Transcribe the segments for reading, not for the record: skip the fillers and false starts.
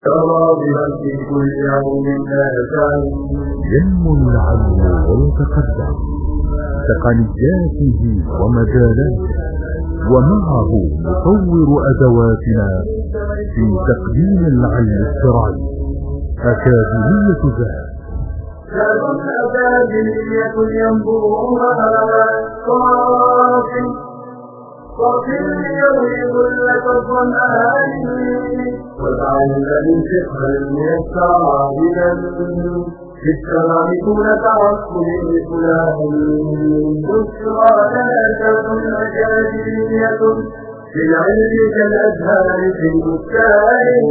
كراضها في كل يوم لا ينمو العلم ويتقدم تقنياته ومجالاته، ومعه نطور أدواتنا في تقديم العلم الشرعي. أكاديمية ذهب أكاديمية ينبوها صافي يروي ظلة الظمآن والعلم فقها يستعاذنا في السماء دون تعصب لفلان. بشرى لنا أكاديمية في العلم كالأزهار في البستان.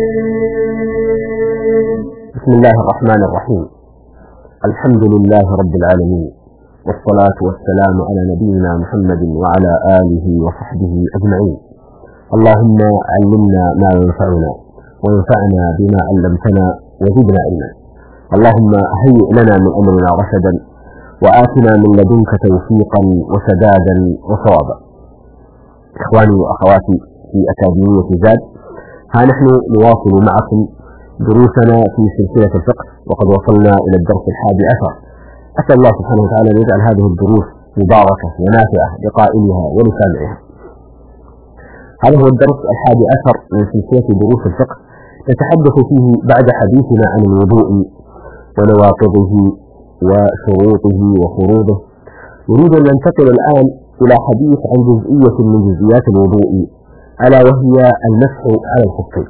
بسم الله الرحمن الرحيم. الحمد لله رب العالمين، والصلاة والسلام على نبينا محمد وعلى آله وصحبه أجمعين. اللهم علمنا ما ينفعنا وانفعنا بما علمتنا وزدنا علما. اللهم هيئ لنا من أمرنا رشدا وآتنا من لدنك توفيقا وسدادا وصوابا. إخواني وأخواتي في أكاديمية زاد، ها نحن نواصل معكم دروسنا في سلسلة الفقه، وقد وصلنا إلى الدرس 11. أسأل الله سبحانه وتعالى أن يجعل هذه الدروس مباركة ونافعة لقائلها ولسامعها. هذا هو الدرس 11 من سلسلة دروس الفقه، نتحدث فيه بعد حديثنا عن الوضوء ونواقضه وشروطه وفروضه. نريد أن ننتقل الآن إلى حديث عن جزئية من جزئيات الوضوء، ألا وهي المسح على الخفين.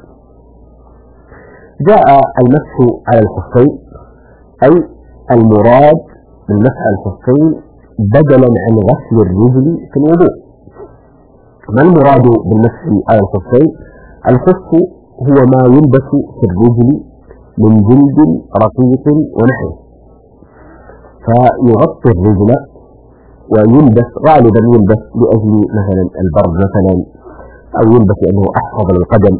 جاء المسح على الخفين أي المراد من مسح الخفين بدلا عن غسل الرجل في الوضوء. ما المراد بالمسح على الخفين؟ الخف هو ما يلبس في الرجل من جلد رقيق ونحوه، فيغطي الرجل ويلبس، غالبا يلبس لأجل مثلا البرد مثلا، أو يلبس لأنه أحفظ للقدم.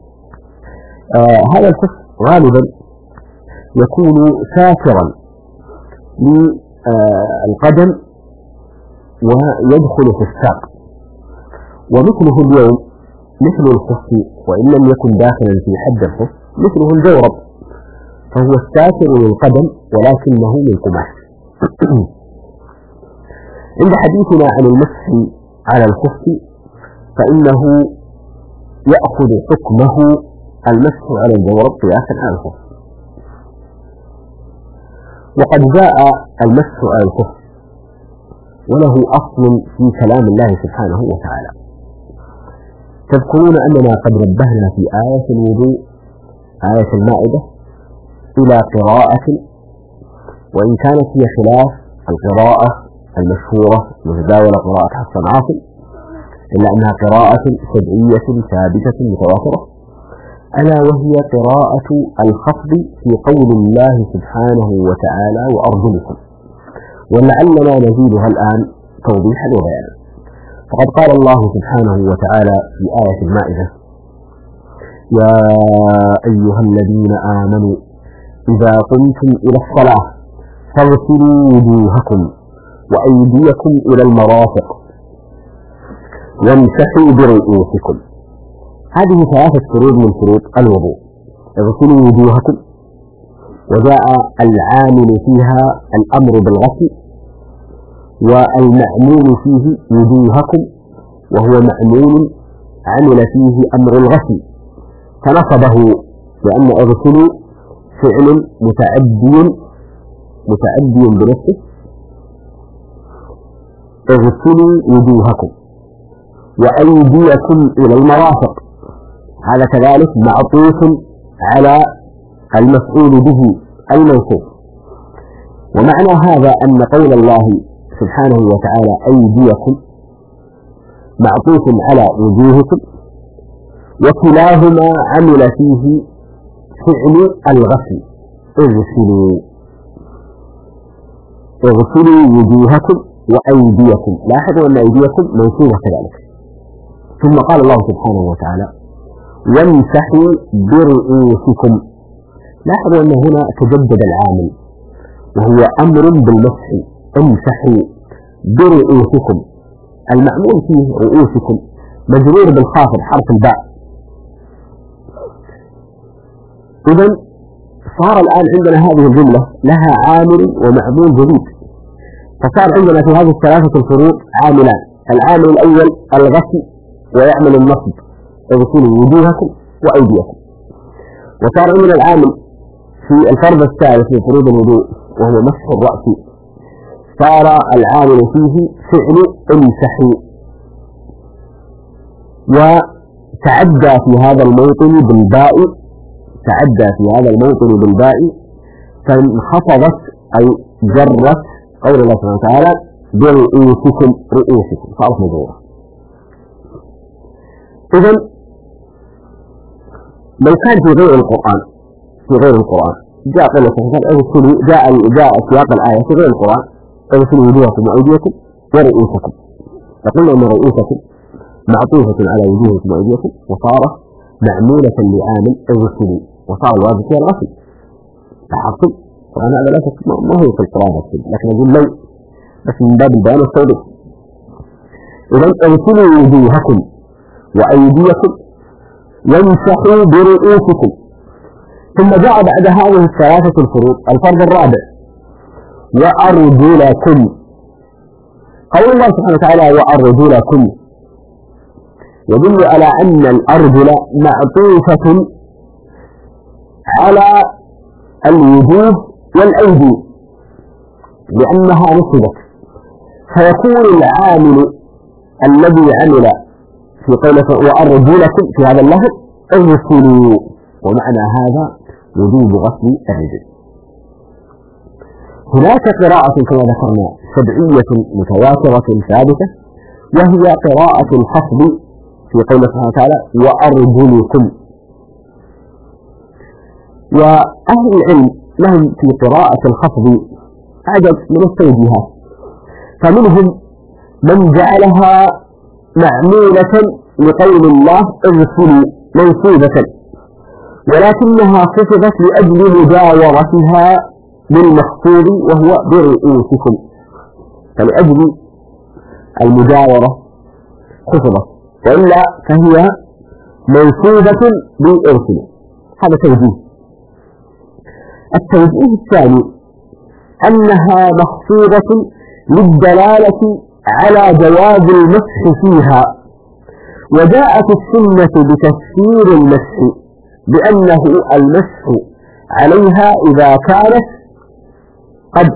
هذا الخف غالبا يكون ساترا للقدم ويدخل في الساق، ومثله اليوم مثل الخف وإن لم يكن داخلا في حد الخف مثله الجورب، فهو الساتر للقدم ولكنه من قماش. عند حديثنا عن المسح على الخف فإنه يأخذ حكمه المسح على الجورب قياسا على الخف. وقد جاء المسح على الخف وله أصل في كلام الله سبحانه وتعالى. تذكرون أننا قد نبهنا في آية الوضوء، آية المائدة، إلى قراءة، وإن كانت هي خلاف القراءة المشهورة المتداولة قراءة حفص عاصم، إلا أنها قراءة سبعية ثابتة متواترة، ألا وهي قراءة الخفض في قول الله سبحانه وتعالى وأرجلكم، ولعلنا نزيدها الآن توضيحا وبيانا. فقد قال الله سبحانه وتعالى في آية المائدة: يا أيها الذين آمنوا إذا قمتم إلى الصلاة فاغسلوا وجوهكم وأيديكم إلى المرافق وامسحوا برؤوسكم. هذه 3 شروط من شروط الوضوء. اغسلوا وجوهكم، وجاء العامل فيها الأمر بالغسل، والمعمول فيه وجوهكم، وهو معمول عمل فيه أمر الغسل، فنصبه لأن اغسلوا فعل متعدي بنفسه. اغسلوا وجوهكم وأيديكم إلى المرافق، هذا كذلك معطوف على المفعول به المنصوب. ومعنى هذا أن قول الله سبحانه وتعالى أيديكم معطوف على وجوهكم، وكلاهما عمل فيه فعل الغسل. اغسلوا وجوهكم وأيديكم، لاحظوا أن أيديكم منصوبة كذلك. ثم قال الله سبحانه وتعالى وامسحوا برؤوسكم. لاحظوا أن هنا تجدد العامل وهو أمر بالمسح. امسحوا برؤوسكم، المعمول فيه رؤوسكم مجرور بالخافض حرف الباء، إذن صار الآن عندنا هذه الجملة لها عامل ومعمول جديد، فصار عندنا في هذه الثلاثة الفروض عاملان. العامل الأول الغسل ويعمل النصب، اغسلوا وجوهكم وأيديكم. وصار عندنا العامل في الفرض الثالث من فروض الوضوء وهو مسح الرأس، صار العامل فيه فعل امسحوا، وتعدى في هذا الموطن بالباء، تعدى في هذا الموطن بالباء فانخفضت أي جرت قول الله سبحانه وتعالى برؤوسكم، رؤوسكم صارت مجرورة. إذن لو كان في غير القرآن، في غير القرآن جاء قول الله جاء سياق الآية في غير القرآن اغسلوا وجوهكم وأيديكم ورؤوسكم، فقلنا أن رؤوسكم معطوفة على وجوهكم وأيديكم وصارت معمولة لعامل اغسلوا، وصار الواجب فيها الغسل. لاحظتم؟ طبعا هذا لا شك ما هو في القرآن أكيد، لكن أقول لو بس من باب البيان والتوضيح. إذن اغسلوا وجوهكم وأيديكم وامسحوا برؤوسكم. ثم جاء بعد هذه الثلاثة الفروض الفرض الرابع وأرجلكم. قول الله سبحانه وتعالى وأرجلكم يدل على أن الأرجل معطوفة على الوجوه والأيدي لأنها نصبت، فيكون العامل الذي عمل في قوله وأرجلكم في هذا اللفظ اغسلوا، ومعنى هذا وجوب غسل الرجل. هناك قراءة كما ذكرنا سبعية متواترة ثابتة، وهي قراءة الخفض في قوله سبحانه وتعالى وأرجلكم. وأهل العلم لهم في قراءة الخفض عدد من التوجيهات، فمنهم من جعلها معمولة لقول الله اغسلوا منصوبة، ولكنها خفضت لأجل مجاورتها بالمخفوض وهو برؤوسكم، فلأجل المجاورة خفضت، وإلا فهي منصوبة بالإرسل. هذا توجيه. التوجيه الثاني أنها مخفوضة للدلالة على جواز المسح فيها، وجاءت السنة بتفسير المسح بأنه المسح عليها إذا كانت قد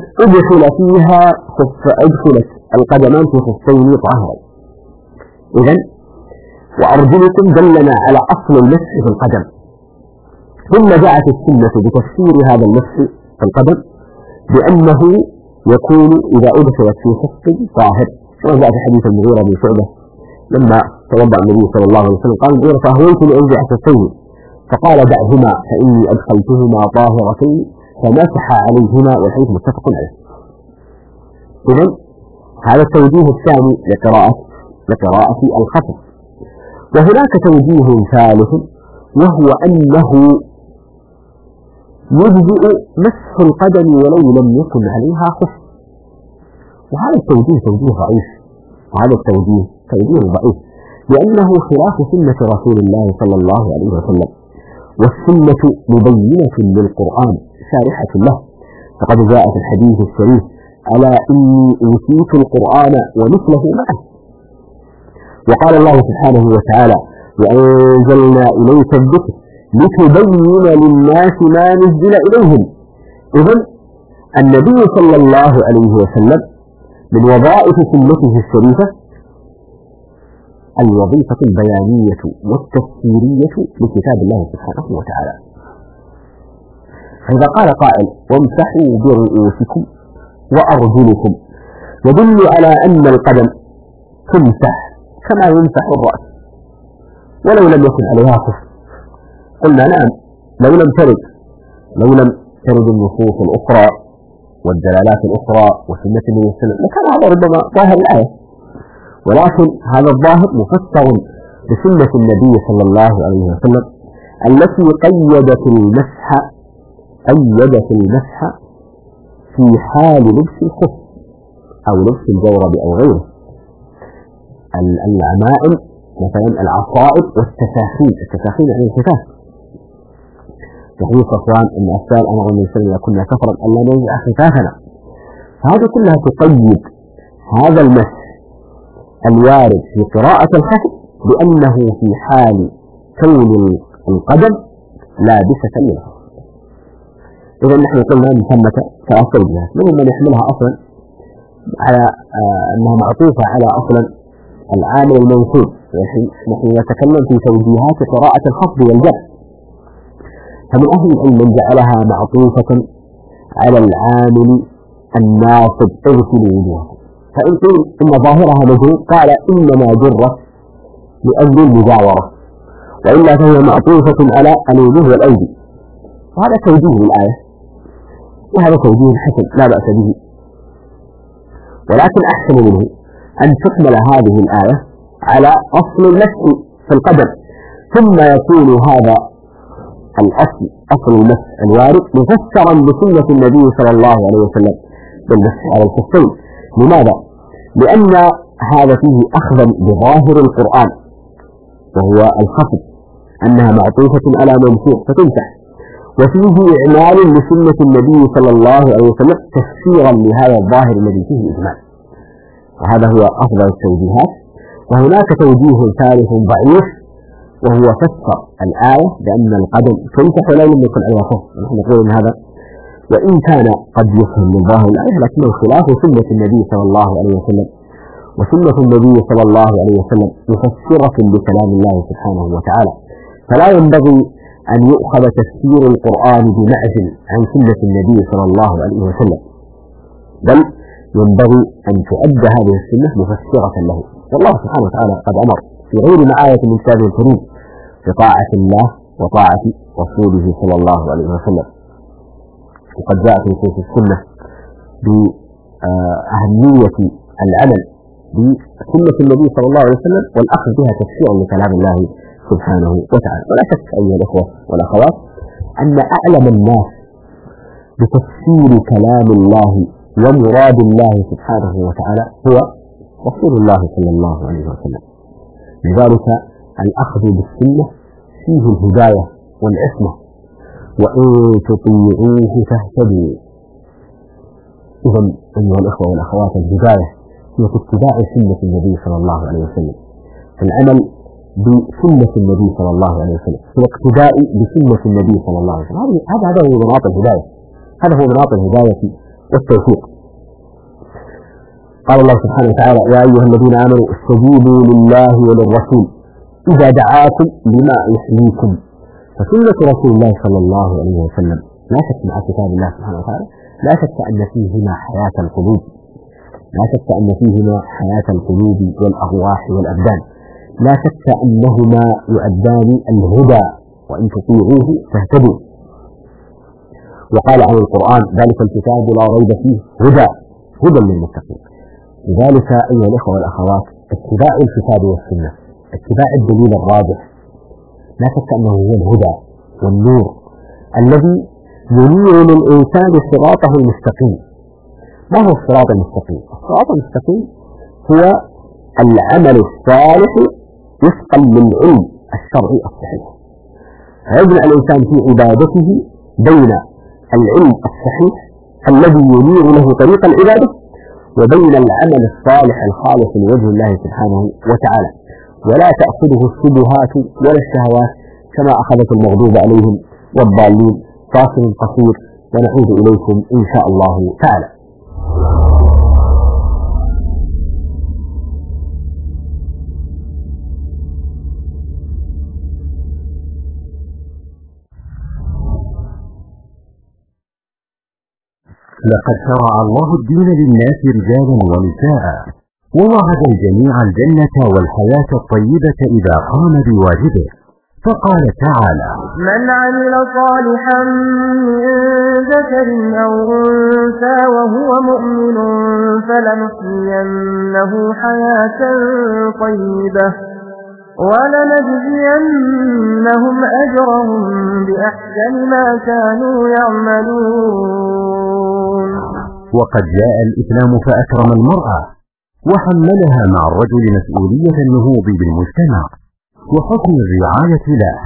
أدخلت القدمان في خفين طاهرين. إذن وأرجلكم دلنا على أصل المسح في القدم، ثم جاءت السنة بتفسير هذا المسح في القدم بأنه يكون إذا أدخلت في خف طاهر، كما جاء في حديث المغيرة بن شعبة لما توضأ النبي صلى الله عليه وسلم قال المغيرة فأهويت لأنزع خفين، فقال دعهما فإني أدخلتهما طاهرتين فمسح عليهما، والحديث متفق عليه. إذن هذا التوجيه الثاني لقراءة الخفض. وهناك توجيه ثالث وهو أنه يجزئ مسح القدم ولو لم يكن عليها خف، وهذا التوجيه توجيه ضعيف، وهذا التوجيه توجيه ضعيف لأنه خلاف سنة رسول الله صلى الله عليه وسلم، والسنة مبينة للقرآن شارحة له، فقد جاء في الحديث الشريف ألا إني أوتيت القرآن ومثله معه. وقال الله سبحانه وتعالى وأنزلنا إليك الذكر لتبين للناس ما نزل إليهم. إذن النبي صلى الله عليه وسلم من وظائف سنته الشريفة الوظيفة البيانية والتفسيرية لكتاب الله سبحانه وتعالى. فإذا قال قائل وامسحوا برؤوسكم وأرجلكم يدل على أن القدم تمسح كما يمسح الرأس ولو لم يكن عليها خف. قلنا نعم لو لم ترد النصوص الأخرى والدلالات الأخرى وسنة النبي صلى الله عليه وسلم لكان هذا ربما ظاهر الآية، ولكن هذا الظاهر مفسر بسنة النبي صلى الله عليه وسلم التي قيدت المسح في حال لبس الخف أو لبس الجورب أو غيره، العمائم مثلا العصائب والتساخين، التساخين يعني الخفاف. وحديث صفوان أن أسأل أمر النبي صلى الله عليه وسلم كنا كفرا ألا ننزع خفافنا. هذه كلها تقيد هذا المسح الوارد في قراءة الخفض بأنه في حال كون القدم لابسة للخفض. إذا نحن قلنا من ثمة ثلاث توجيهات، منهم من يحملها أصلا على أنها معطوفة على أصلا العامل المنصوب. نحن نتكلم في توجيهات قراءة الخفض والجر، فمن أهل العلم من جعلها معطوفة على العامل الناصب اغسلوا وجوهكم، فإن قيل إن ظاهرها مجرور قال إنما جرت لأجل المجاورة، وإلا فهي معطوفة على الوجوه والأيدي. وهذا توجيه الآية، وهذا توجيه حسن لا بأس به، ولكن أحسن منه أن تحمل هذه الآية على أصل المسح في القدم، ثم يكون هذا الأصل أصل المسح الوارد مفسرا بسنة النبي صلى الله عليه وسلم بالمسح على الخفين. لماذا؟ لأن هذا فيه أخذا بظاهر القرآن وهو الخفض أنها معطوفة على منصوب فتمسح، وفيه إعمال لسنة النبي صلى الله عليه وسلم تفسيرا لهذا الظاهر الذي فيه إجمال، وهذا هو أفضل التوجيهات. وهناك توجيه ثالث ضعيف وهو فسر الآية بأن القدم تمسح ولا يمكن أن يكون. نحن نقول إن هذا وإن كان قد يفهم من ظاهر الآية لكنه خلاف سنة النبي صلى الله عليه وسلم، وسنة النبي صلى الله عليه وسلم مفسرة بكلام الله سبحانه وتعالى، فلا ينبغي أن يؤخذ تفسير القرآن بمعزل عن سنة النبي صلى الله عليه وسلم، بل ينبغي أن تؤدى هذه السنة مفسرة له. والله سبحانه وتعالى قد أمر في غير معاية من كتابه الكريم بطاعة الله وطاعة رسوله صلى الله عليه وسلم، وقد جاء في نصوص السنة بأهمية العمل بسنة النبي صلى الله عليه وسلم والأخذ بها تفسيرا لكلام الله سبحانه وتعالى. ولا شك أيها الأخوة والأخوات أن أعلم الناس بتفسير كلام الله ومراد الله سبحانه وتعالى هو رسول الله صلى الله عليه وسلم. لذلك الأخذ بالسنة فيه الهداية والعصمة، وإن تطيعوه تهتدوا. إذن أيها الأخوة والأخوات الهداية هي في اتباع سنة النبي صلى الله عليه وسلم، في العمل بسنة النبي صلى الله عليه وسلم، في الاقتداء بسنة النبي صلى الله عليه وسلم. هذا هو مناط الهداية، هذا هو مناط الهداية والتوفيق. قال الله سبحانه وتعالى: يا أيها الذين آمنوا استجيبوا لله وللرسول إذا دعاكم لما يحييكم. فسنة رسول الله صلى الله عليه وسلم لا شك مع كتاب الله سبحانه وتعالى لا شك أن فيهما حياة القلوب، لا شك أن فيهما حياة القلوب والأرواح والأبدان، لا شك أنهما يؤدان الهدى وإن تطيعوه تهتدوا. وقال عن القرآن: ذلك الكتاب لا ريب فيه هدى للمتقين. لذلك أيها الأخوة والأخوات اتباع الكتاب والسنة، اتباع الدليل الراجح، لا شك أنه هو الهدى والنور الذي ينير للإنسان صراطه المستقيم. ما هو الصراط المستقيم؟ الصراط المستقيم هو العمل الصالح وفقا للعلم الشرعي الصحيح، فيجمع الإنسان في عبادته بين العلم الصحيح الذي ينير له طريق العبادة وبين العمل الصالح الخالص لوجه الله سبحانه وتعالى، ولا تأخذه الشبهات ولا الشهوات كما أخذت المغضوب عليهم والضالين. فاصل قصير ونعود إليكم إن شاء الله تعالى. لقد شرع الله الدين للناس رجالا ونساء، ووعد الجميع الجنة والحياة الطيبة إذا قام بواجبه، فقال تعالى: من عمل صالحا من ذكر أو أنثى وهو مؤمن فلنحيينه حياة طيبة ولنجزينهم أجرهم بأحسن ما كانوا يعملون. وقد جاء الإسلام فأكرم المرأة وحملها مع الرجل مسؤولية النهوض بالمجتمع وحكم الرعاية له،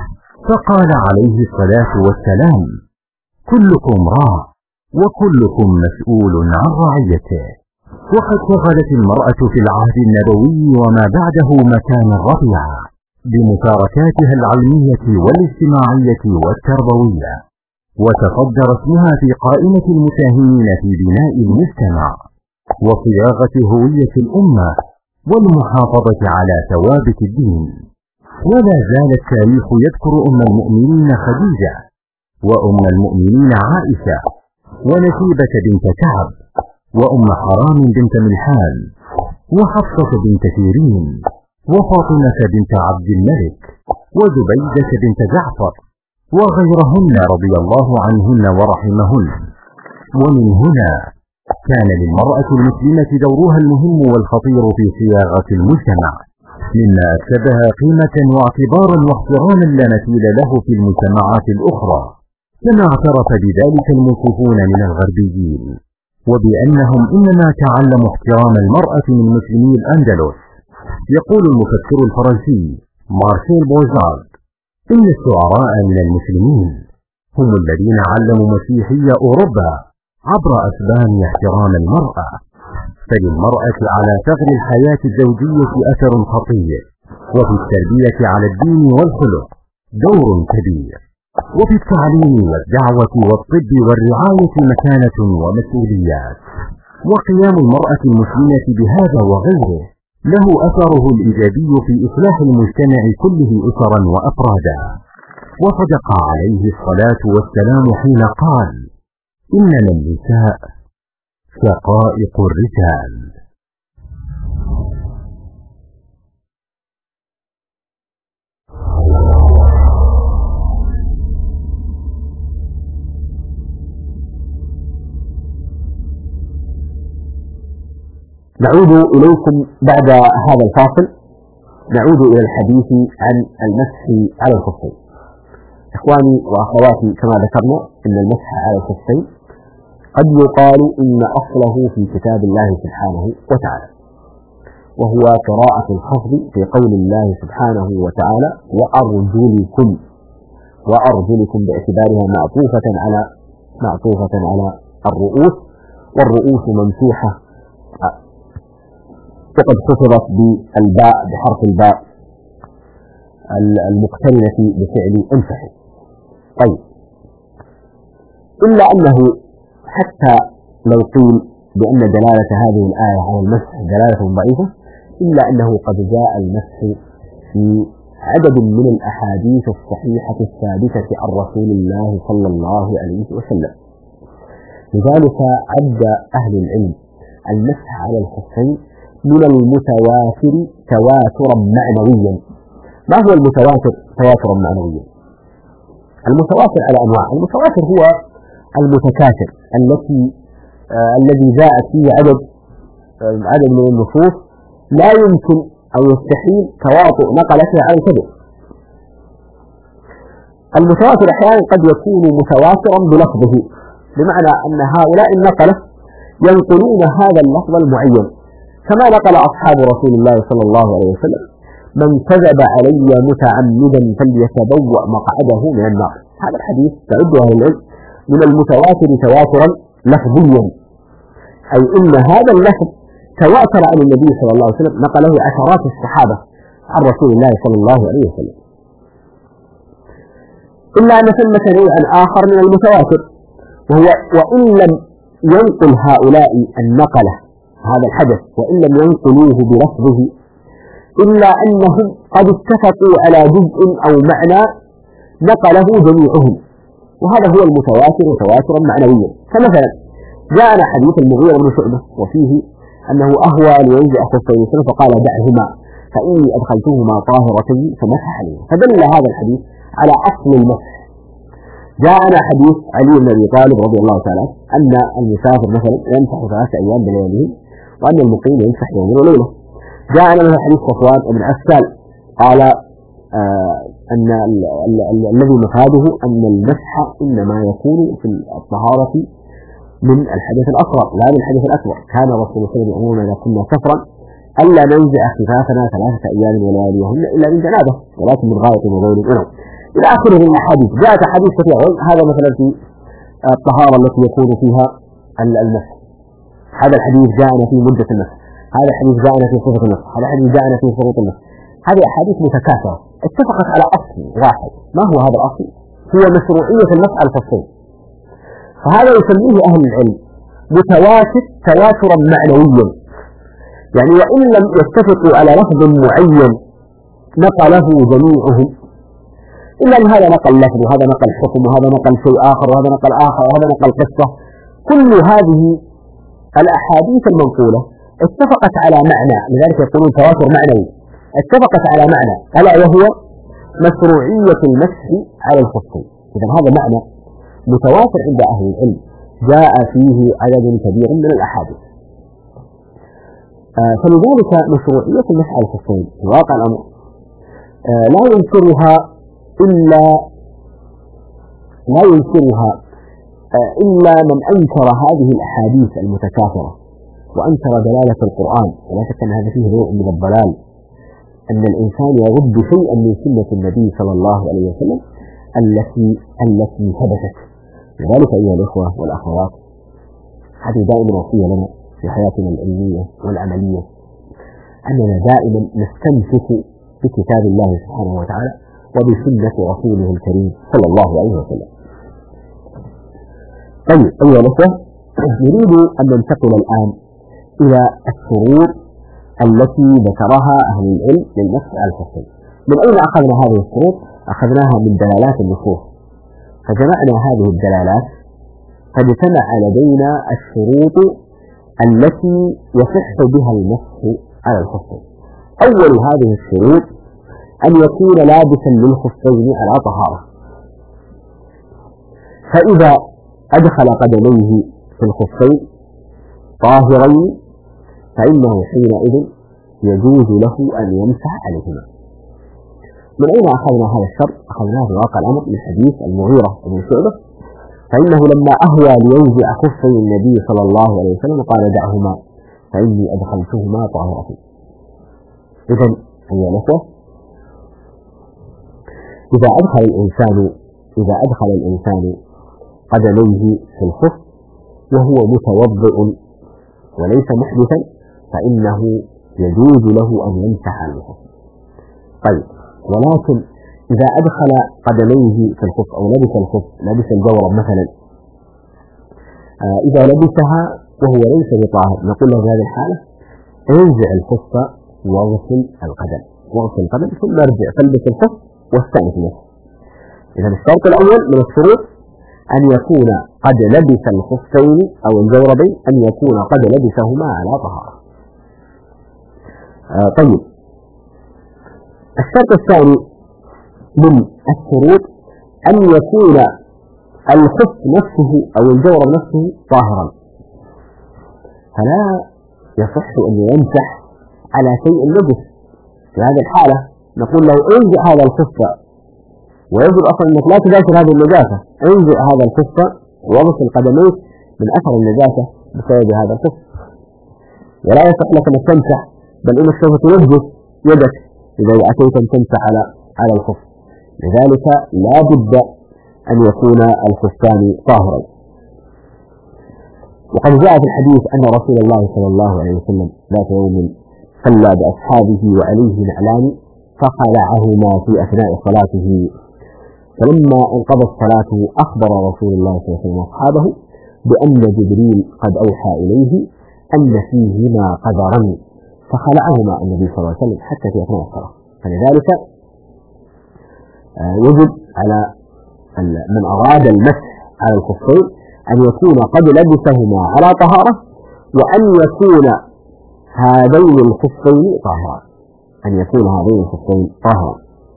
فقال عليه الصلاة والسلام: كلكم راع وكلكم مسؤول عن رعيته. وقد شغلت المرأة في العهد النبوي وما بعده مكانا رفيعا بمشاركاتها العلمية والاجتماعية والتربوية، وتصدر اسمها في قائمة المساهمين في بناء المجتمع وصياغة هوية الأمة والمحافظة على ثوابت الدين. ولا زال التاريخ يذكر أم المؤمنين خديجة، وأم المؤمنين عائشة، ونسيبة بنت كعب، وأم حرام بنت ملحان، وحفصة بنت سيرين، وفاطمة بنت عبد الملك، وزبيدة بنت جعفر، وغيرهن رضي الله عنهن ورحمهن. ومن هنا كان للمرأة المسلمة دورها المهم والخطير في صياغة المجتمع، مما أكسبها قيمة واعتبارا واحتراما لا مثيل له في المجتمعات الأخرى، كما اعترف بذلك المنصفون من الغربيين، وبأنهم إنما تعلموا احترام المرأة من مسلمي الأندلس. يقول المفكر الفرنسي مارسيل بوجارد: إن الشعراء من المسلمين هم الذين علموا مسيحي أوروبا عبر أسبان احترام المرأة، فللمرأة على ثغر الحياة الزوجية أثر خطير، وفي التربية على الدين والخلق دور كبير، وفي التعليم والدعوة والطب والرعاية مكانة ومسؤوليات. وقيام المرأة المسلمة بهذا وغيره له أثره الإيجابي في إصلاح المجتمع كله أسرا وأفرادا. وصدق عليه الصلاة والسلام حين قال: إنما النساء شقائق الرجال. نعود إليكم بعد هذا الفاصل، نعود إلى الحديث عن المسح على الخفين. إخواني وأخواتي، كما ذكرنا أن المسح على الخفين قد يقال إن أصله في كتاب الله سبحانه وتعالى، وهو قراءة الخفض في قول الله سبحانه وتعالى: وأرجلكم باعتبارها معطوفة على الرؤوس، والرؤوس ممسوحة وقد خفضت بالباء بحرف الباء المقترنة بفعل امسح. طيب، إلا أنه حتى لو قيل بأن دلالة هذه الآية على المسح دلالة ضعيفة، إلا أنه قد جاء المسح في عدد من الأحاديث الصحيحة الثابتة عن رسول الله صلى الله عليه وسلم. لذلك عد أهل العلم المسح على الخفين من المتواتر تواترا معنويا. ما هو المتواتر تواترا معنويا؟ المتواتر على أنواع. المتواتر هو المتكاثر الذي جاءت فيه عدد من النصوص لا يمكن أو يستحيل تواطؤ نقلتها على الكذب. المتواتر أحيانا قد يكون متواترا بلفظه، بمعنى أن هؤلاء النقلة ينقلون هذا اللفظ المعين، كما نقل أصحاب رسول الله صلى الله عليه وسلم: من كذب علي متعمدا فليتبوأ مقعده من النار. هذا الحديث تعده أهل العلم من المتواتر تواترا لفظيا، أي إن هذا اللفظ تواتر عن النبي صلى الله عليه وسلم، نقله عشرات الصحابة عن رسول الله صلى الله عليه وسلم. إلا أن ثمة نوع آخر من المتواتر، وهو وإن لم ينقل هؤلاء النقلة هذا الحدث وإن لم ينقلوه بلفظه، إلا أنهم قد اتفقوا على جزء أو معنى نقله جميعهم، وهذا هو المتواتر تواترا معنويا. فمثلا جاءنا حديث المغيرة بن شعبة وفيه أنه أهوى لينزع خفيه فقال: دعهما فإني أدخلتهما طاهرتين فمسح عليهما، فدل هذا الحديث على أصل المسح. جاءنا حديث علي بن أبي طالب رضي الله تعالى أن المسافر مثلا يمسح 3 أيام بلياليهم، وأن المقيم يمسح يوم وليلة. جاءنا من حديث صفوان بن عسال قال أن الذي مفاده أن المسح إنما يكون في الطهارة من الحدث الأصغر لا من الحدث الأكبر. كان رسول الله صلى الله عليه وسلم يأمرنا إذا كنا سفرا ألا ننزع خفافنا 3 أيام ولياليهن إلا من جنابة، ولكن من غائط وبول ونوم. إلى آخره من الأحاديث. جاءت أحاديث كثيرة، هذا مثلا في الطهارة التي يكون فيها المسح، هذا الحديث جاءنا في مدة المسح، هذا الحديث جاءنا في صفة المسح، هذا الحديث جاءنا في شروط المسح. هذه أحاديث متكاثرة اتفقت على أصل واحد. ما هو هذا الأصل؟ هو مشروعية المسح على الخفين. فهذا يسميه أهل العلم متواتر تواترا معنويا، يعني وإن لم يتفقوا على لفظ معين نقله جميعهم، إلا أن هذا نقل لفظ وهذا نقل حكم وهذا نقل شيء آخر وهذا نقل آخر وهذا نقل قصة. كل هذه الأحاديث المنقولة اتفقت على معنى، لذلك يقولون تواتر معنوي، اتفقت على معنى ألا وهو مشروعية المسح على الخفين. إذا هذا معنى متواتر عند أهل العلم جاء فيه عدد كبير من الأحاديث. فلذلك مشروعية المسح على الخفين في واقع الأمر لا ينكرها إلا من أنكر هذه الأحاديث المتكاثرة وأنكر دلالة القرآن. ولا شك أن هذا فيه نوع من الضلال، أن الإنسان يرد شيئا من سنة النبي صلى الله عليه وسلم التي ثبتت. لذلك أيها الإخوة والأخوات، هذه دائما وصية لنا في حياتنا العلمية والعملية، أننا دائما نستمسك بكتاب الله سبحانه وتعالى وبسنة رسوله الكريم صلى الله عليه وسلم. طيب أيها الأخوة، نريد أن ننتقل الآن إلى الشروط التي ذكرها أهل العلم للمسح على الخفين. من أين أخذنا هذه الشروط؟ أخذناها من دلالات النصوص، فجمعنا هذه الدلالات فاجتمع لدينا الشروط التي يصح بها المسح على الخفين. أول هذه الشروط أن يكون لابسا للخفين على طهارة، فإذا أدخل قدميه في الخفين طاهرين فإنه حينئذ يجوز له أن يمسح عليهما. من أين أخذنا هذا الشرط؟ أخذناه في واقع الأمر من حديث المغيرة بن شعبة، فإنه لما أهوى لينزع خفي النبي صلى الله عليه وسلم قال دعهما فإني أدخلتهما طاهرتين. إذن أيها الأخوة، إذا أدخل الإنسان قدميه في الخف وهو متوضئ وليس محدثا فإنه يجوز له أن يمسح على الخف. طيب، ولكن إذا أدخل قدميه في الخف أو لبس الخف، لبس الجورب مثلا، إذا لبسها وهو ليس بطاهر نقول له في هذه الحالة انزع الخف واغسل القدم ثم ارجع فالبس الخف واستأنف المسح. إذا الشرط الأول من الشروط أن يكون قد لبس الخفين أو الجوربين، أن يكون قد لبسهما على طهارة. طيب، الشرط الثاني من الشروط أن يكون الخف نفسه أو الجورب نفسه طاهرا، فلا يصح أن يمسح على شيء نجس. في هذه الحالة نقول له انزع هذا الخف، ويجب أصلا أنك لا تباشر هذه النجاسة، انزع هذا الخف واغسل قدميك من أثر النجاسة بسبب هذا الخف، ولا يصح لك أن تمسح، بل إن السوف تنجس يدك إذا أتيت أن تمسح على الخف. لذلك لا بد أن يكون الخفان طاهرا. وقد جاء في الحديث أن رسول الله صلى الله عليه وسلم ذات يوم صلى بأصحابه وعليه نعلان فخلعهما في أثناء صلاته، فلما انقضت صلاته أخبر رسول الله صلى الله عليه وسلم أصحابه بأن جبريل قد أوحى إليه أن فيهما قدرا فخلعهما النبي صلى الله عليه وسلم حتى في أثناء الصلاة. فلذلك يجب على من أراد المسح على الخفين أن يكون قد لبسهما على طهارة، وأن يكون هذين الخفين طاهرا.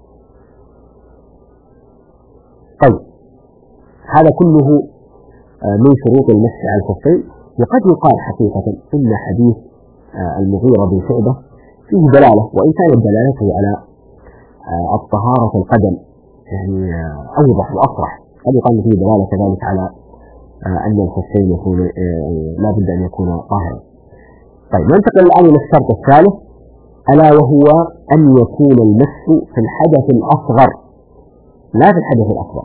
طيب، هذا كله من شروط المسح على الخفين. وقد يقال حقيقة إن حديث المغيرة بن شعبة فيه دلالة، وإن كانت دلالته على الطهارة القدم يعني أوضح وأصرح. قد يقال فيه دلالة كذلك على أن الخفين يكون لا بد أن يكون طاهرا. طيب، ننتقل الآن إلى الشرط الثالث، ألا وهو أن يكون المسح في الحدث الأصغر لا في الحدث الأكبر.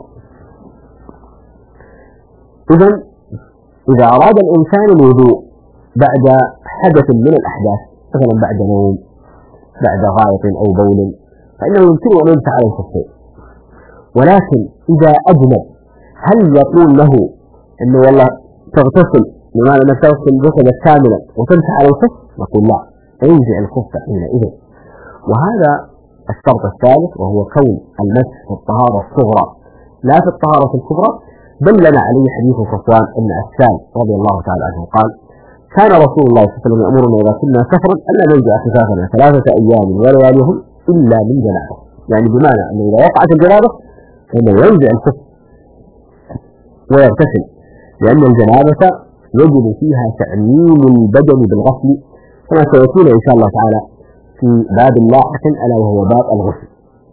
إذا أراد الإنسان الوضوء بعد حدث من الأحداث، مثلا بعد نوم، بعد غائط أو بول، فإنه يمكن أن يمسح على الخفين. ولكن إذا أجنب هل يقول له إنه والله تغتسل لماذا أنك تغسل جسدك كاملا وتمسح على الخف؟ نقول لا، ينزع الخف حينئذ. وهذا الشرط الثالث، وهو كون المسح في الطهارة الصغرى لا في الطهارة الكبرى. دلنا عليه حديث صفوان بن عسال رضي الله تعالى عنه قال: كان رسول الله صلى الله عليه وسلم يأمرنا إذا كنا سفرا ألا ننزع خفافنا 3 أيام ولياليهم إلا من جنابه، يعني بمعنى أنه إذا وقعت الجنابة فإنه ينزع الخف ويغتسل، لأن الجنابة يجب فيها تعميم البدن بالغسل، كما سيكون إن شاء الله تعالى في باب لاحق ألا وهو باب الغسل.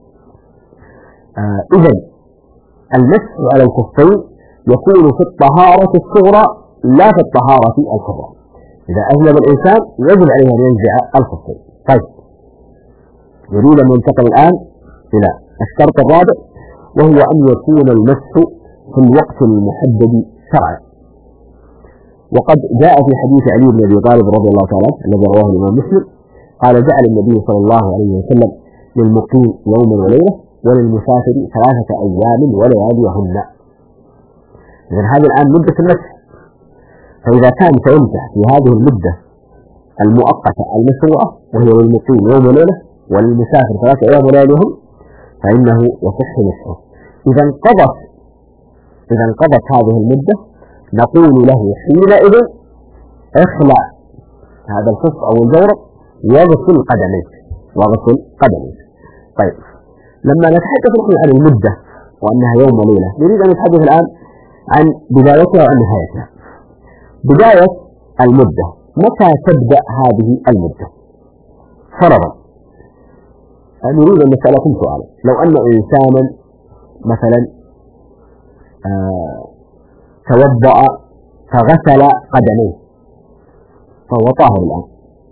إذن المسح على الخفين يكون في الطهارة الصغرى لا في الطهارة الكبرى. إذا أذنب الإنسان يجب عليه أن ينزع الخفين. طيب، يريد أن ينتقل الآن إلى الشرط الرابع، وهو أن يكون المسح في الوقت المحدد شرعا. وقد جاء في حديث علي بن أبي طالب رضي الله تعالى الذي رواه الإمام مسلم قال: جعل النبي صلى الله عليه وسلم للمقيم يوما وليلة وللمسافر 3 أيام ولياليهن. إذن هذه الآن مدة المسح، فإذا كان سيمسح في هذه المدة المؤقتة المشروعة وهي للمقيم يوم وليلة وللمسافر 3 أيام ولياليهن فإنه يصح مسحه. إذا انقضت هذه المدة نقول له حينئذ اخلع هذا الخف أو الجورب واغسل قدميك. طيب، لما نتحدث نحن عن المدة وأنها يوم وليلة، نريد أن نتحدث الآن عن بدايتها وعن نهايتها. بداية المدة، متى تبدأ هذه المدة؟ فرضا نريد أن نسألكم سؤالا: لو أن إنسانا مثلا توضأ فغسل قدميه فهو طاهر الآن،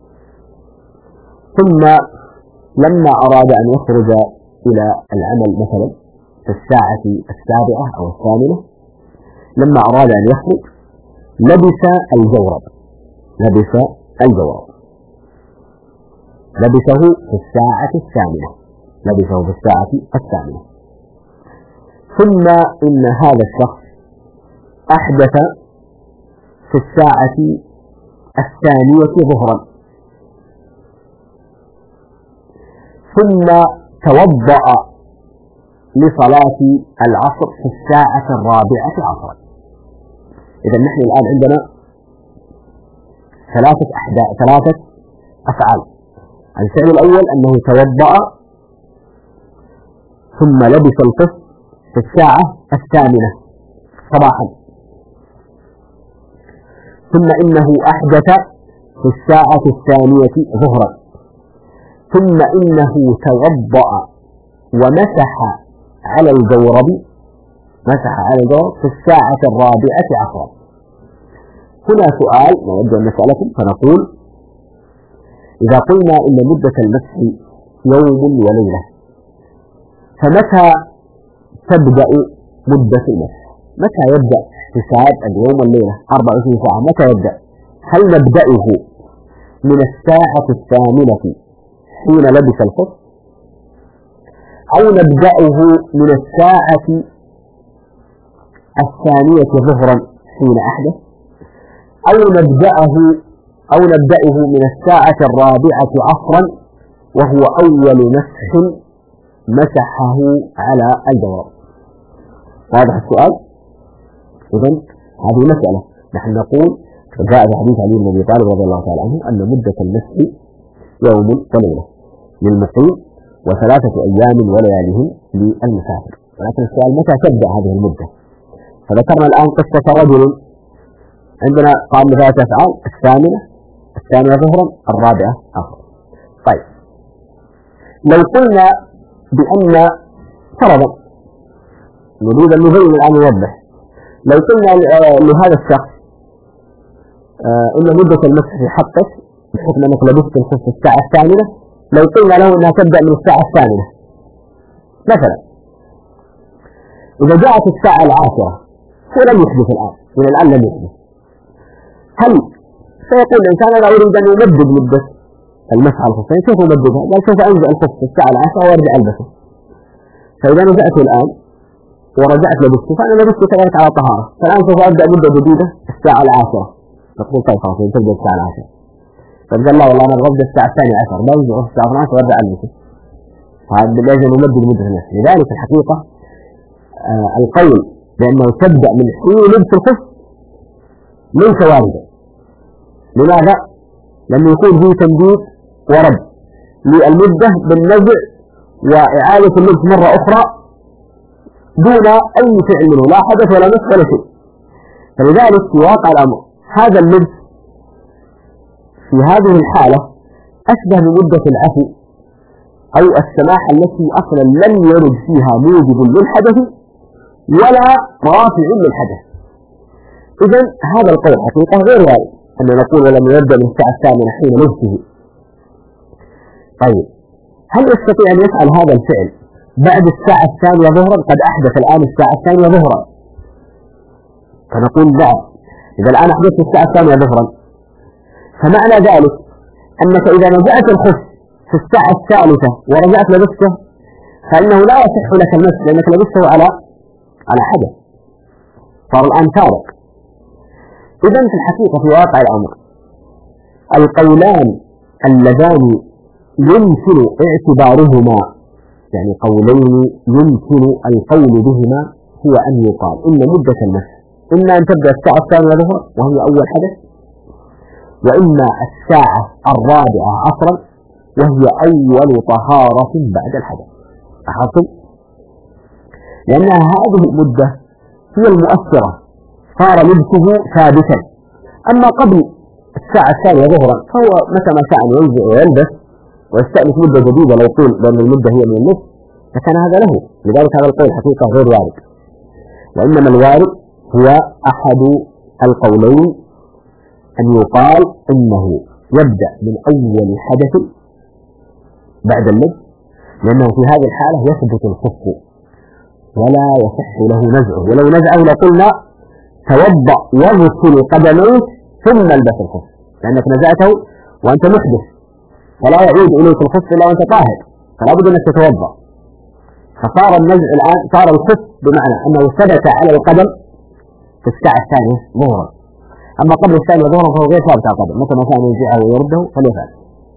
ثم لما أراد أن يخرج إلى العمل مثلا في الساعة 7 أو 8، لما أراد أن يخرج لبس الجورب، لبسه في الساعة 8، ثم إن هذا الشخص أحدث في الساعة 2 ظهرا، ثم توضأ لصلاة العصر في الساعة 4 عصرا. إذا نحن الآن عندنا 3 أفعال. الفعل الأول أنه توضأ ثم لبس الخف في الساعة 8 صباحا، ثم إنه أحدث في الساعة 2 ظهرا، ثم إنه توضأ ومسح على الجورب في الساعة 4 عصرا. هنا سؤال نود أن نسألكم فنقول: إذا قلنا إن مدة المسح يوم وليلة، فمتى تبدأ مدة المسح؟ متى يبدأ حساب اليوم والليلة 24 ساعة؟ متى يبدأ؟ هل نبدأه من الساعة 8 حين لبس الخف، أو نبدأه من الساعة 2 ظهرا حين أحدث، أو نبدأه من الساعة 4 عصرا وهو أول مسحه على الجورب؟ واضح السؤال؟ إذن هذه مسألة نحن نقول جاء في حديث علي بن أبي طالب رضي الله تعالى عنه أن مدة المسح يوم وليلة للمقيم و3 أيام ولياليهم للمسافر. ولكن السؤال: متى تبدأ هذه المدة؟ فذكرنا الآن قصة رجل عندنا قام ب3 أفعال: 8 ظهرا 4 عصرا. طيب، لو قلنا بأن فرضا نريد أن نبين الآن نوضح، لو قلنا لهذا الشخص إن مدة المسح في حقك بحكم أنك لبست الخف في الساعة 8، لو قلنا له أنها تبدأ من الساعة 8 مثلا، إذا جاءت الساعة 10 هو لم يحدث الآن، إلى الآن لم يحدث، هل سيقول الإنسان أنا أريد أن يمدد مدة المسح على الخفين؟ كيف أمددها؟ قال سوف أنزع الخف في الساعة 10 وأرجع ألبسه. فإذا نزعته الآن ورجعت لبسته فأنا لبسته كذلك على طهارة، فالآن سوف أبدأ مدة جديدة الساعة 10. تقول طيب خلاص تبدأ الساعة 10. فقال لا والله أنا أبدأ الساعة 12 بنزع الساعة 12 وأرجع ألبسه. هذا لازم نمدد مدة النفس. لذلك الحقيقة القول بأنه تبدأ من حين لبس الخف ليس واردا. لماذا؟ لأنه يكون فيه تمديد ورد للمدة بالنزع وإعادة اللبس مرة أخرى دون أي فعل منه، لا حدث ولا مسح ولا شيء. فلذلك في واقع الأمر هذا اللبس في هذه الحالة أشبه بمدة العفو أو السماح التي أصلا لم يرد فيها موجب للحدث ولا رافع للحدث. إذن هذا القول حقيقة غير وارد أن نقول ولم يبدأ من الساعة 8 حين لبسه. طيب هل يستطيع أن يفعل هذا الفعل بعد الساعة 8 ظهرا؟ قد أحدث الآن الساعة 8 ظهرا، فنقول نعم إذا الآن أحدثت الساعة 8 ظهرا، فمعنى ذلك أنك إذا نزعت الخف في الساعة 3 ورجعت لبسته فإنه لا يصح لك المسح لأنك لبسته على حدث، صار الآن فارق. إذن في الحقيقة في واقع الأمر القولان اللذان يمكن اعتبارهما، يعني قولين يمكن القول بهما، هو أن يقال إن مدة المسح إما أن تبدأ الساعة 8 ظهرا وهي أول حدث، وإما الساعة 4 عصرا وهي أول طهارة بعد الحدث. أحصل؟ لأن هذه المدة هي المؤثرة، صار لبسه ثابتا. أما قبل الساعة 8 ظهرا فهو متى ما شاء ينزع ويلبس ويستأنف مدة جديدة لو قيل بأن المدة هي من النصف فكان هذا له. لذلك هذا القول حقيقة غير وارد، وإنما الوارد هو أحد القولين أن يقال إنه يبدأ من أول حدث بعد اللبس، لأنه في هذه الحالة يثبت الخف ولا يصح له نزعه، ولو نزعه لقلنا توضأ واغسل قدميك ثم البس الخف، لأنك نزعته وأنت محدث فلا يعود إليك الخف إلا وأنت طاهر، فلا بد أنك تتوضأ. فصار النزع الآن صار الخف بمعنى أنه ثبت على القدم في الساعة 2 ظهرا، أما قبل 2 ظهرا فهو غير ثابت على القدم، متى ما كان ينزعه ويرده فليفعل.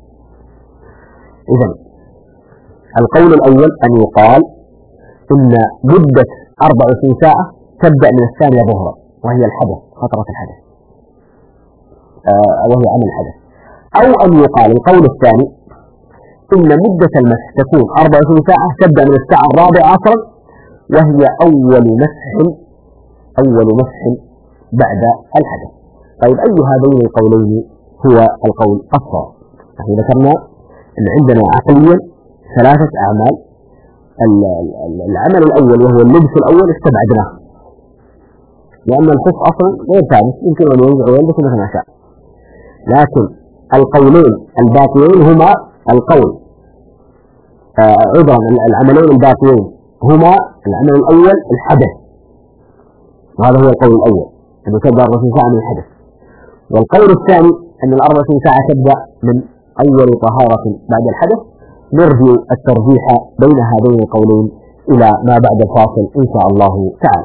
إذن القول الأول أن يقال إن مدة 24 ساعة تبدأ من 2 ظهرا وهي الحدث، فترة الحدث وهي عمل الحدث، أو أن يقال القول الثاني إن مدة المسح تكون 24 ساعة تبدأ من الساعة 4 عصرا وهي أول مسح بعد الحدث. طيب أي هذين القولين هو القول الصواب؟ نحن ذكرنا أن عندنا عقليا 3 أعمال. العمل الأول وهو اللبس الأول استبعدناه لأن الخف أصلا غير ثابت، يمكن أن ينزع ويلبس مثل ما شاء. لكن القولين الباقيين هما القول العملين الباقيين هما العمل الأول الحدث، وهذا هو القول الأول أنه تبدأ 24 ساعة من الحدث، والقول الثاني أن 24 ساعة تبدأ من أول طهارة بعد الحدث. نرجو الترجيح بين هذين القولين إلى ما بعد الفاصل إن شاء الله تعالى.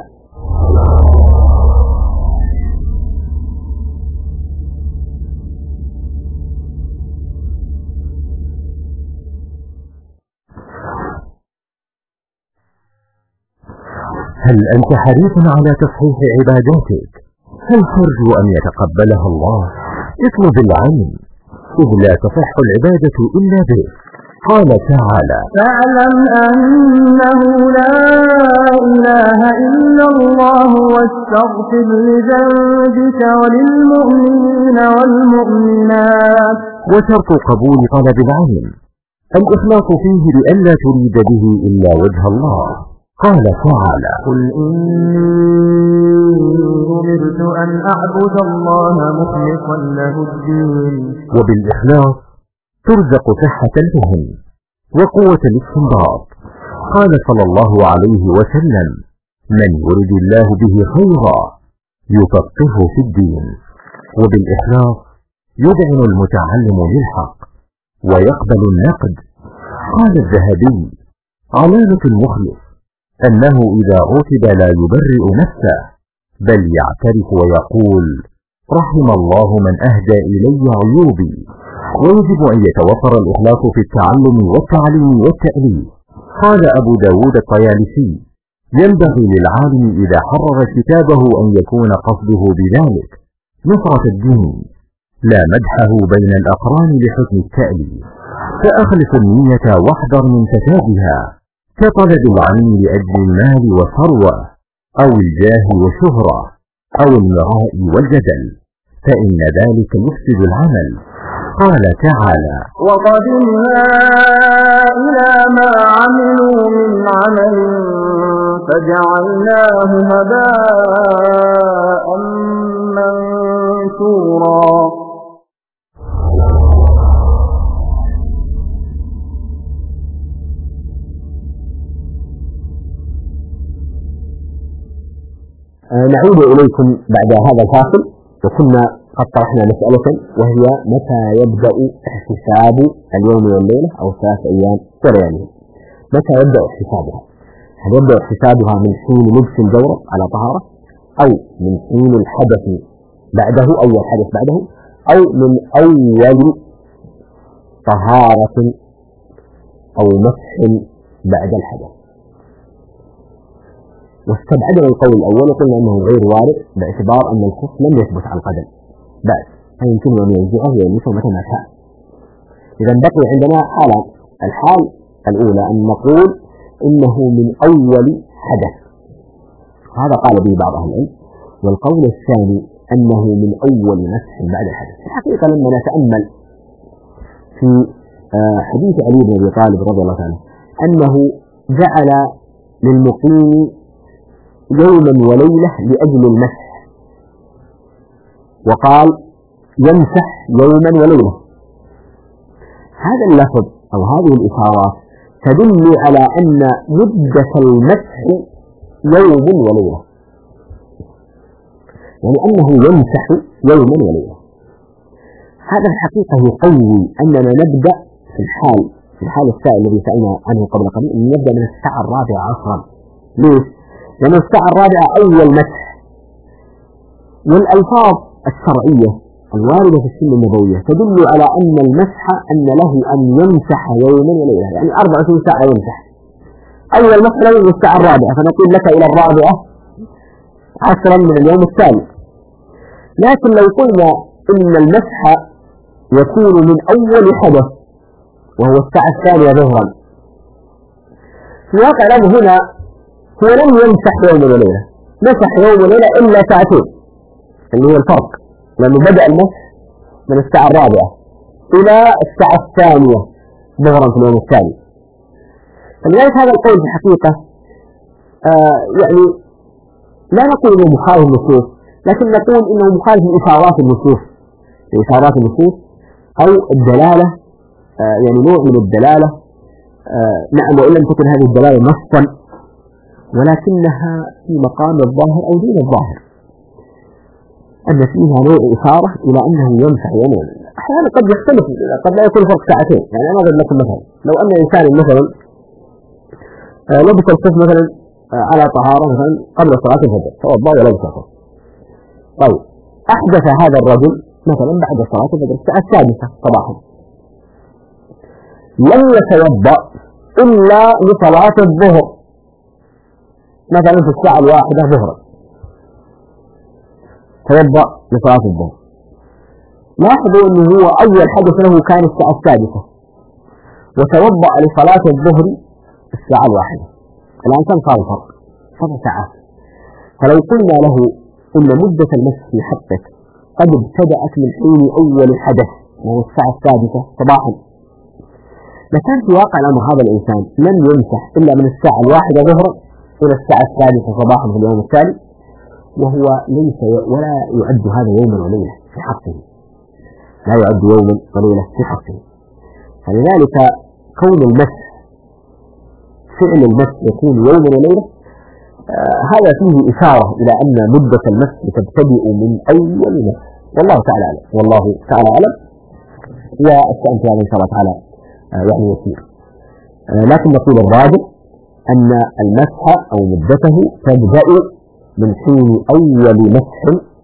هل أنت حريص على تصحيح عباداتك؟ هل ترجو أن يتقبلها الله؟ اطلب العلم، إذ لا تصح العبادة إلا به. قال تعالى: فاعلم أنه لا إله إلا الله واستغفر لذنبك وللمؤمنين والمؤمنات. وشرط قبول طلب العلم الإخلاص فيه لئلا تريد به إلا وجه الله. قال تعالى: قل إني أمرت أن أعبد الله مخلصا له الدين. وبالإخلاص ترزق صحة الفهم وقوة الاستنباط. قال صلى الله عليه وسلم: من يرد الله به خيرا يفقهه في الدين. وبالإخلاص يذعن المتعلم للحق ويقبل النقد. قال الذهبي: علامة المخلص أنه إذا عوتب لا يبرئ نفسه، بل يعترف ويقول: رحم الله من أهدى إلي عيوبي. ويجب أن يتوفر الإخلاص في التعلم والتعليم والتأليف. قال أبو داود الطيالسي: ينبغي للعالم إذا حرر كتابه أن يكون قصده بذلك نصرة الدين، لا مدحه بين الأقران لحسن التأليف. فأخلص النية واحذر من فسادها، كطلب العلم لأجل المال والثروة، أو الجاه والشهرة، أو المراء والجدل، فإن ذلك يفسد العمل. قال تعالى: وقدمنا إلى ما عملوا من عمل فجعلناه هباء منثورا. نعود إليكم بعد هذا الفاصل، وكنا قد طرحنا مسألة، وهي متى يبدأ احتساب اليوم والليلة أو 3 أيام ولياليها. متى يبدأ احتسابها؟ هل يبدأ احتسابها من حين لبس الجورة على طهارة، أو من حين الحدث بعده، أول حدث بعده، أو من أول طهارة أو مسح بعد الحدث؟ واستبعدنا القول الأول وقلنا أنه غير وارد باعتبار أن الخف لم يثبت على القدم بعد، فيمكن أن ينزعه ويلبسه متى ما شاء. إذا بقي عندنا حالة: الحال الأولى أن نقول إنه من أول حدث، هذا قال به بعض أهل العلم. والقول الثاني أنه من أول مسح بعد الحدث. الحقيقة لما نتأمل في حديث علي بن أبي طالب رضي الله عنه أنه جعل للمقيم يوما وليلة لأجل المسح، وقال يمسح يوما وليلة. هذا اللفظ أو هذه الإشارات تدل على أن مدة المسح يوم وليلة، يعني أنه يمسح يوما وليلة. هذا الحقيقة يقوي أننا نبدأ في الحال السائل الذي سألنا عنه قبل قليل، أن نبدأ من الساعة 4 عصرا. ليش؟ لأن الساعة 4 أول مسح، والألفاظ الشرعية الواردة في السنة النبوية تدل على أن المسح أن له أن يمسح يوما وليلة، يعني 24 ساعة يمسح. أول مسح له من الساعة 4، فنقول لك إلى 4 عصرا من اليوم التالي. لكن لو قلنا إن المسح يكون من أول حدث وهو الساعة 2 ظهرا، في واقع الأمر هنا هو لم يمسح يوم وليلة، مسح يوم وليلة إلا 2 ساعة اللي هو الفرق، لأنه بدأ المسح من الساعة 4 إلى الساعة 2 ظهرا في اليوم الثاني. فلذلك هذا القول في الحقيقة يعني لا نقول إنه مخالف النصوص، لكن نقول إنه مخالف لإشارات النصوص، أو الدلالة، يعني نوع من الدلالة. نعم، وإن لم تكن هذه الدلالة نصا، ولكنها في مقام الظاهر أو دون الظاهر، أن فيها نوع إشارة إلى أنه يمسح يوما. أحيانا قد يختلف، قد لا يكون فرق 2 ساعة. يعني أنا أضرب لكم مثلا: لو أن إنسان مثلا لبس الخف مثلا على طهارة مثلا قبل صلاة الفجر، توضأ ولبس الخف، طيب أحدث هذا الرجل مثلا بعد صلاة الفجر الساعة 6 صباحا، لم يتوضأ إلا لصلاة الظهر مثلا في الساعة 1 ظهرا، توضأ لصلاة الظهر. لاحظوا أنه هو أول حدث له كان الساعة 6 وتوضأ لصلاة الظهر الساعة 1. الآن كم صار الفرق؟ 7 ساعات. فلو قلنا له إن مدة المسح في حقك قد ابتدأت من حين أول حدث وهو الساعة 6 صباحا، لكان في واقع الأمر هذا الإنسان لم يمسح إلا من الساعة 1 ظهرا إلى الساعة 6 صباحا في اليوم التالي، وهو ليس ولا يعد هذا يوما وليلة في حقه، لا يعد يوما وليلة في حقه. فلذلك كون المسح، فعل المسح يكون يوما وليلة، هذا فيه إشارة إلى أن مدة المسح تبتدئ من أول مسح، والله تعالى أعلم، والله تعالى أعلم، والشأن في هذا إن شاء الله تعالى يعني يسير. لكن نقول الراجح أن المسح أو مدته تبدأ من حين أول مسح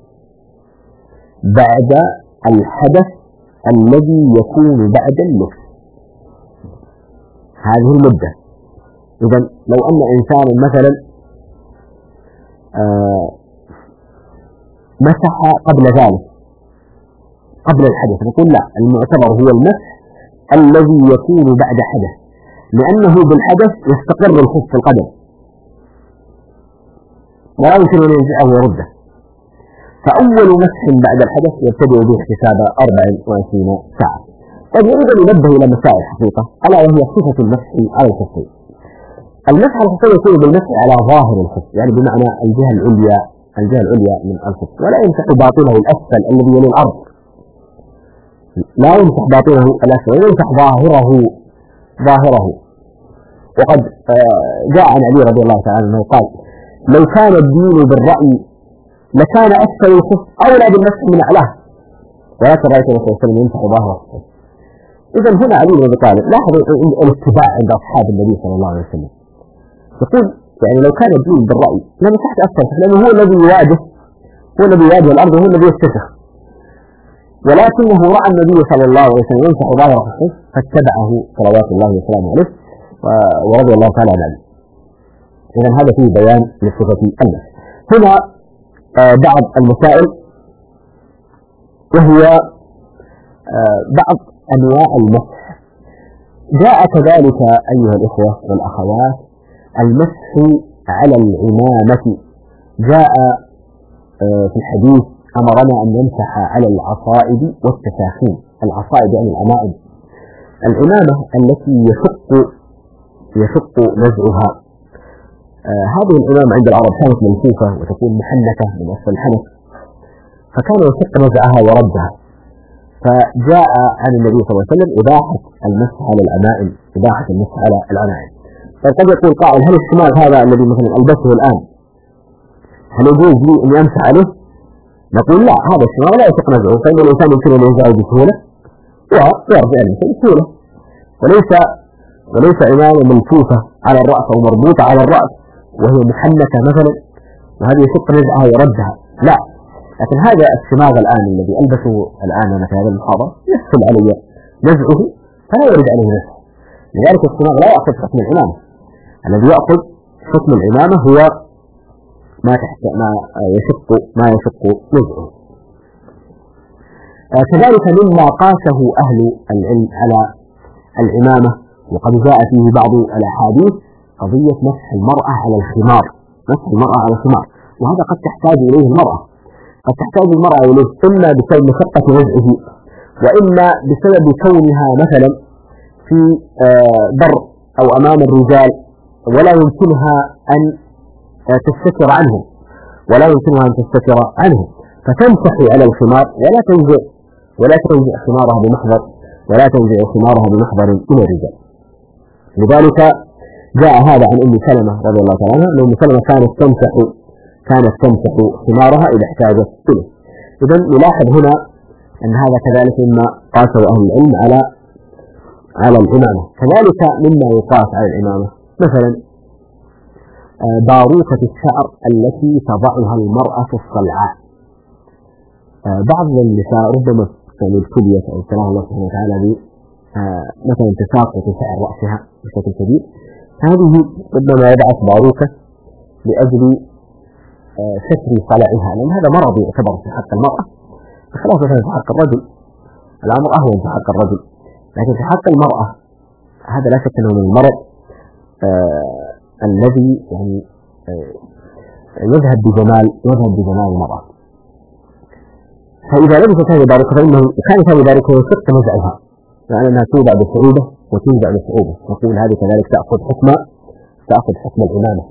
بعد الحدث الذي يكون بعد اللبس، هذه المدة. إذا لو أن إنسان مثلا مسح قبل ذلك قبل الحدث، نقول لا، المعتبر هو المسح الذي يكون بعد حدث، لأنه بالحدث يستقر الخف في القدم ولا يمكن أن ينزعه ويرده، فأول مسح بعد الحدث يبتدئ به احتساب 24 ساعة. طيب يريد أن ينبه إلى مسائل حقيقة، ألا وهي صفة المسح على الخفين. المسح على الخفين يكون بالمسح على ظاهر الخف، يعني بمعنى الجهة العليا من الخف، ولا يمسح باطنه الأسفل الذي يلي الأرض، لا يمسح باطنه الأسفل، يمسح ظاهره. وقد جاء عن علي رضي الله تعالى عنه قال: لو كان الدين بالرأي لكان أسفل الخف أولى بالمسح من أعلاه، ولكن رأيت الرسول صلى الله عليه وسلم يمسح ظاهره. إذا هنا علي بن أبي طالب لاحظوا الاتباع عند أصحاب النبي صلى الله عليه وسلم، يقول يعني لو كان الدين بالرأي لمسحت أسفل، لأنه هو الذي يواجه الأرض، وهو الذي يستشف، ولكنه رأى النبي صلى الله عليه وسلم يمسح ظاهره فاتبعه صلوات الله وسلامه عليه ورضي الله تعالى عنه. إذا هذا فيه بيان لصفة المسح. هنا بعض المسائل، وهي بعض أنواع المسح. جاء كذلك أيها الإخوة والأخوات المسح على العمامة، جاء في الحديث: أمرنا أن نمسح على العصائب والتساخين. العصائب يعني العمائم، العمامة التي يشق نزعها. هذه العمامة عند العرب كانت منفوفة وتكون محنكة من أسفل الحنك، فكان يشق نزعها وردها، فجاء عن النبي صلى الله عليه وسلم إباحة المسح على العمائم، إباحة المسح على العمائم. فقد يقول قائل: هل الشماغ هذا الذي مثلا ألبسه الآن هل يجوز لي أن يمسح عليه؟ نقول لا، هذا الشماغ لا يشق نزعه، فإن الإنسان يمكن أن ينزعه بسهولة ويرجع المسح بسهولة، وليس عمامة ملفوفة على الرأس أو مربوطة على الرأس وهي محنكة مثلا وهذه يشق نزعها ويردها، لا. لكن هذا الشماغ الآن الذي ألبسه الآن أنا في هذا المحاضرة يسهل علي نزعه فلا يرد عليه نزعه، لذلك الشماغ لا يأخذ حكم العمامة. الذي يأخذ حكم العمامة هو ما يشق نزعه. كذلك مما قاسه أهل العلم على العمامة، وقد جاء فيه بعض الأحاديث، قضية مسح المرأة على الخمار، مسح المرأة على الخمار، وهذا قد تحتاج إليه المرأة، إما بسبب مشقة نزعه، وإما بسبب كونها مثلا في بر أو أمام الرجال ولا يمكنها أن تستتر عنه، فتمسح على الخمار ولا تنزع خمارها بمحضر إلى الرجال. لذلك جاء هذا عن أم سلمة رضي الله تعالى عنها، أن أم سلمة كانت تمسح خمارها إذا احتاجت إليه. إذن نلاحظ هنا أن هذا كذلك مما قاسه أهل العلم على العمامة. كذلك مما يقاس على العمامة مثلا باروكة الشعر التي تضعها المرأة الصلعاء. بعض النساء ربما الكلية أو ابتلاه الله سبحانه وتعالى مثلا تساقط شعر رأسها بشكل كبير، هذه ربما يبعث باروكة لأجل ستر صلعها، لأن هذا مرض يعتبر في حق المرأة، بخلاف مثلا في حق الرجل الأمر أهون في حق الرجل، لكن في حق المرأة هذا لا شك أنه من المرض الذي يعني يذهب بجمال المرأة. فإذا لبست هذه باروكة فإنه كانت هذه باروكة يشق نزعها، يعني أنها توضع بصعوبة وتنزع بصعوبة، نقول هذه كذلك تأخذ حكم العمامة.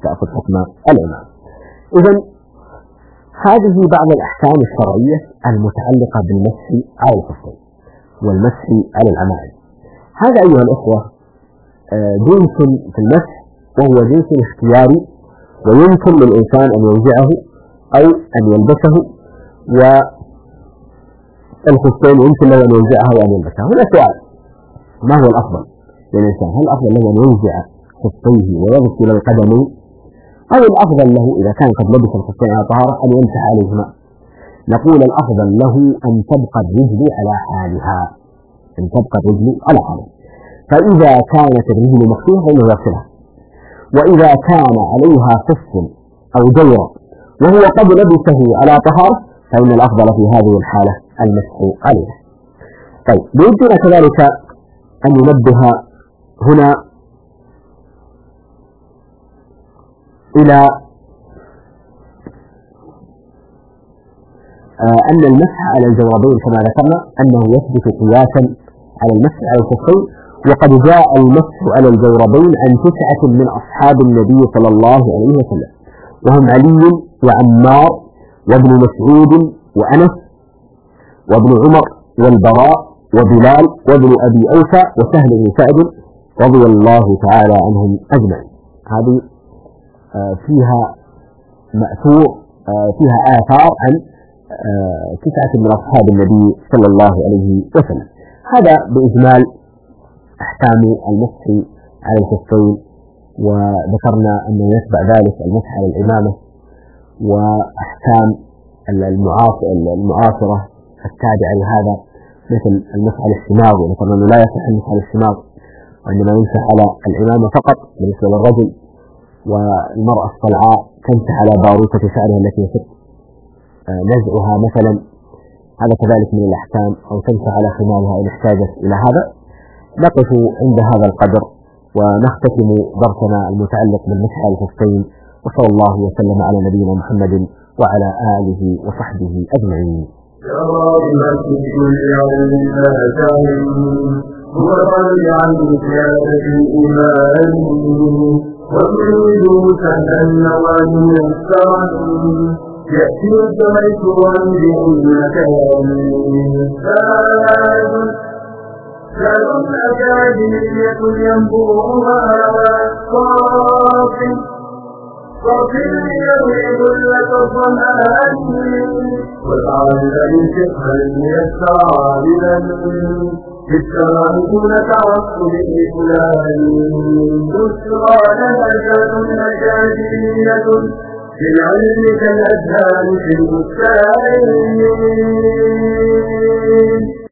إذن هذه بعض الأحكام الشرعية المتعلقة بالمسح على الخفين والمسح على العمائم. هذا أيها الأخوة جنس في المسح، وهو جنس اختياري، ويمكن للإنسان أن ينزعه أو أن يلبسه، والخفين يمكن له أن ينزعها وأن يلبسها. هنا سؤال: ما هو الأفضل للإنسان؟ هل الأفضل له أن ينزع خفيه ويغسل القدمين، أو الأفضل له إذا كان قد لبس الخفين على طهارة أن يمسح عليهما؟ نقول الأفضل له أن تبقى الرجل على حالها، أن تبقى الرجل على حالها. فإذا كانت الرجل مكسورة فإنه يغسلها، وإذا كان عليها خف أو دورة وهو قد لبسه على طهارة فإن الأفضل في هذه الحالة المسح عليها. طيب، بيدنا كذلك أن ننبه هنا إلى أن المسح على الجوربين كما ذكرنا أنه يثبت قياسا على المسح على الخفين، وقد جاء المسح على الجوربين عن 9 من أصحاب النبي صلى الله عليه وسلم، وهم علي وعمار وابن مسعود وأنس وابن عمر والبراء وبلال وابن أبي أوفى وسهل بن سعد رضي الله تعالى عنهم أجمعين. هذه فيها مأثور، فيها آثار عن 9 من أصحاب النبي صلى الله عليه وسلم. هذا بإجمال أحكام المسح على الخفين، وذكرنا أنه يتبع ذلك المسح على العمامة وأحكام المعاصرة التابعة لهذا مثل المسح على الشماغ، وذكرنا أنه لا يصح المسح على الشماغ وإنما يمسح على العمامة فقط بالنسبة للرجل، والمرأة الصلعاء تمسح على باروكة شعرها التي يصح نزعها مثلا، هذا كذلك من الأحكام، أو تمسح على خمارها إن احتاجت إلى هذا. نقف عند هذا القدر ونختتم درسنا المتعلق بالمسح على الخفين، وصلى الله وسلم على نبينا محمد وعلى آله وصحبه أجمعين. هو القلب عن زيادة الإيمان وتريد سهلا نواه يسرا يأتي الزميت وانزع المكان سال أكاديمية ينبوها صرف يريد لك الظمآن والعالم الفقه الميسر عالما بالتمام نتعصب لفلان بشرى نهجة أكاديمية في العلم كالأذهان في البستان.